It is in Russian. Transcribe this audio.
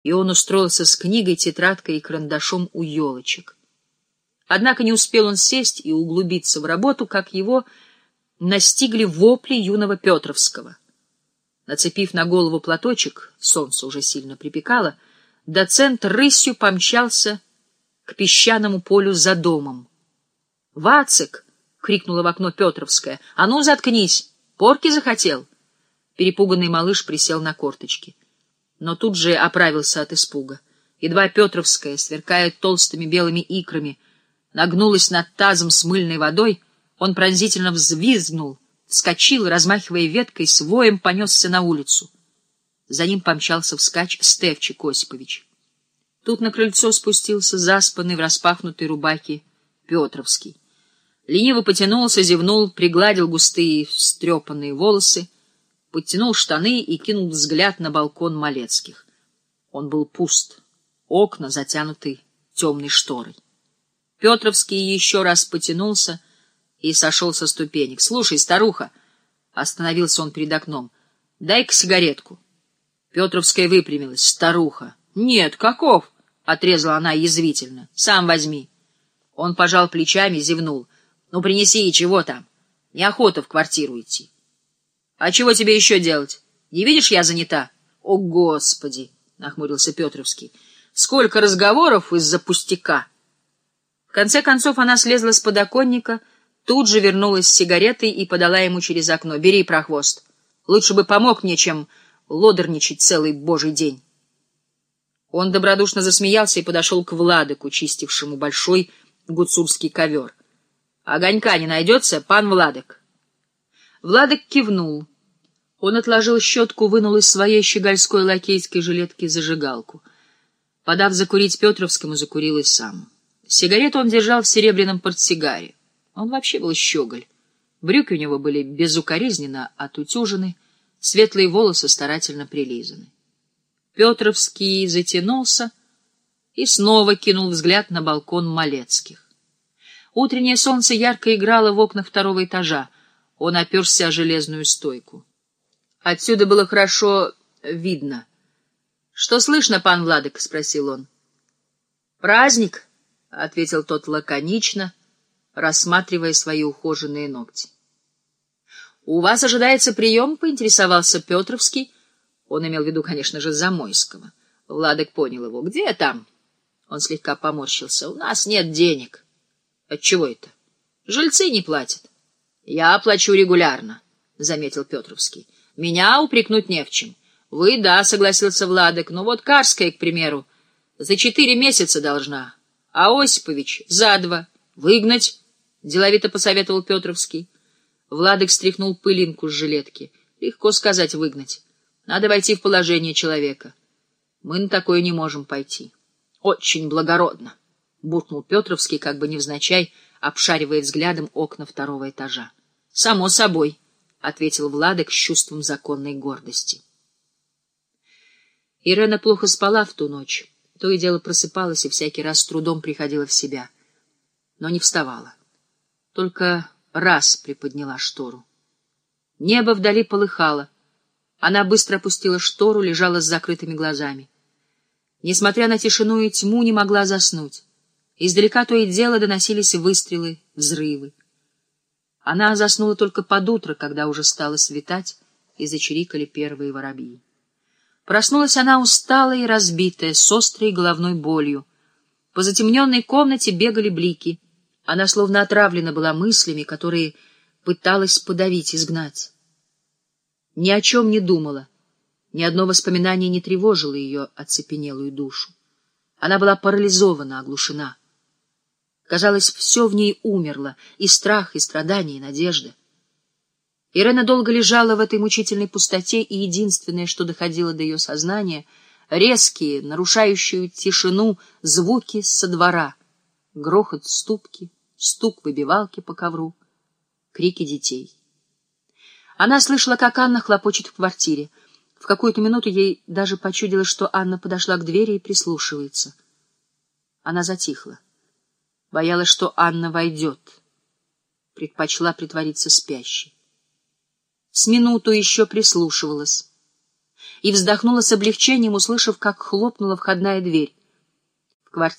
и он устроился с книгой, тетрадкой и карандашом у елочек. Однако не успел он сесть и углубиться в работу, как его настигли вопли юного Петровского. Нацепив на голову платочек, солнце уже сильно припекало, доцент рысью помчался к песчаному полю за домом. — Вацик! — крикнула в окно Петровская. — А ну, заткнись! Порки захотел! Перепуганный малыш присел на корточки, но тут же оправился от испуга. Едва Петровская, сверкая толстыми белыми икрами, нагнулась над тазом с мыльной водой, он пронзительно взвизгнул, вскочил, размахивая веткой, с воем понесся на улицу. За ним помчался вскачь Стефчик Осипович. Тут на крыльцо спустился заспанный в распахнутой рубахе Петровский. Лениво потянулся, зевнул, пригладил густые встрепанные волосы, подтянул штаны и кинул взгляд на балкон Малецких. Он был пуст, окна затянуты темной шторой. Петровский еще раз потянулся и сошел со ступенек. — Слушай, старуха! — остановился он перед окном. — Дай-ка сигаретку. Петровская выпрямилась. — Старуха! — Нет, каков? — отрезала она язвительно. — Сам возьми. Он пожал плечами, зевнул. — Ну, принеси, и чего там? Неохота в квартиру идти. — А чего тебе еще делать? Не видишь, я занята? — О, Господи! — нахмурился Петровский. — Сколько разговоров из-за пустяка! В конце концов она слезла с подоконника, тут же вернулась с сигаретой и подала ему через окно. — Бери, прохвост. Лучше бы помог мне, чем лодорничать целый божий день. Он добродушно засмеялся и подошел к Владыку, чистившему большой гуцульский ковер. — Огонька не найдется, пан Владык? Владык кивнул. Он отложил щетку, вынул из своей щегольской лакейской жилетки зажигалку. Подав закурить Петровскому, закурил и сам. Сигарету он держал в серебряном портсигаре. Он вообще был щеголь. Брюки у него были безукоризненно отутюжены, светлые волосы старательно прилизаны. Петровский затянулся и снова кинул взгляд на балкон Малецких. Утреннее солнце ярко играло в окнах второго этажа. Он оперся о железную стойку. Отсюда было хорошо видно. — Что слышно, пан Владык? — спросил он. — Праздник, — ответил тот лаконично, рассматривая свои ухоженные ногти. — У вас ожидается прием? — поинтересовался Петровский. Он имел в виду, конечно же, Замойского. Владык понял его. — Где там? Он слегка поморщился. — У нас нет денег. — Отчего это? — Жильцы не платят. — Я плачу регулярно, — заметил Петровский. — Меня упрекнуть не в чем. — Вы, да, — согласился Владык. — Ну вот Карская, к примеру, за 4 месяца должна, а Осипович за 2. — Выгнать, — деловито посоветовал Петровский. Владык стряхнул пылинку с жилетки. Легко сказать выгнать. Надо войти в положение человека. Мы на такое не можем пойти. — Очень благородно, — буркнул Петровский, как бы невзначай, обшаривая взглядом окна второго этажа. — Само собой, — ответил Владык с чувством законной гордости. Ирена плохо спала в ту ночь. То и дело просыпалась и всякий раз с трудом приходила в себя. Но не вставала. Только раз приподняла штору. Небо вдали полыхало. Она быстро опустила штору, лежала с закрытыми глазами. Несмотря на тишину и тьму, не могла заснуть. Издалека то и дело доносились выстрелы, взрывы. Она заснула только под утро, когда уже стало светать, и зачирикали первые воробьи. Проснулась она усталая и разбитая, с острой головной болью. По затемненной комнате бегали блики. Она словно отравлена была мыслями, которые пыталась подавить, изгнать. Ни о чем не думала. Ни одно воспоминание не тревожило ее оцепенелую душу. Она была парализована, оглушена. Казалось, все в ней умерло, и страх, и страдания, и надежда. Ирена долго лежала в этой мучительной пустоте, и единственное, что доходило до ее сознания — резкие, нарушающие тишину звуки со двора, грохот ступки, стук выбивалки по ковру, крики детей. Она слышала, как Анна хлопочет в квартире. В какую-то минуту ей даже почудилось, что Анна подошла к двери и прислушивается. Она затихла. Боялась, что Анна войдет. Предпочла притвориться спящей. С минуту еще прислушивалась. и вздохнула с облегчением, услышав, как хлопнула входная дверь. В квартире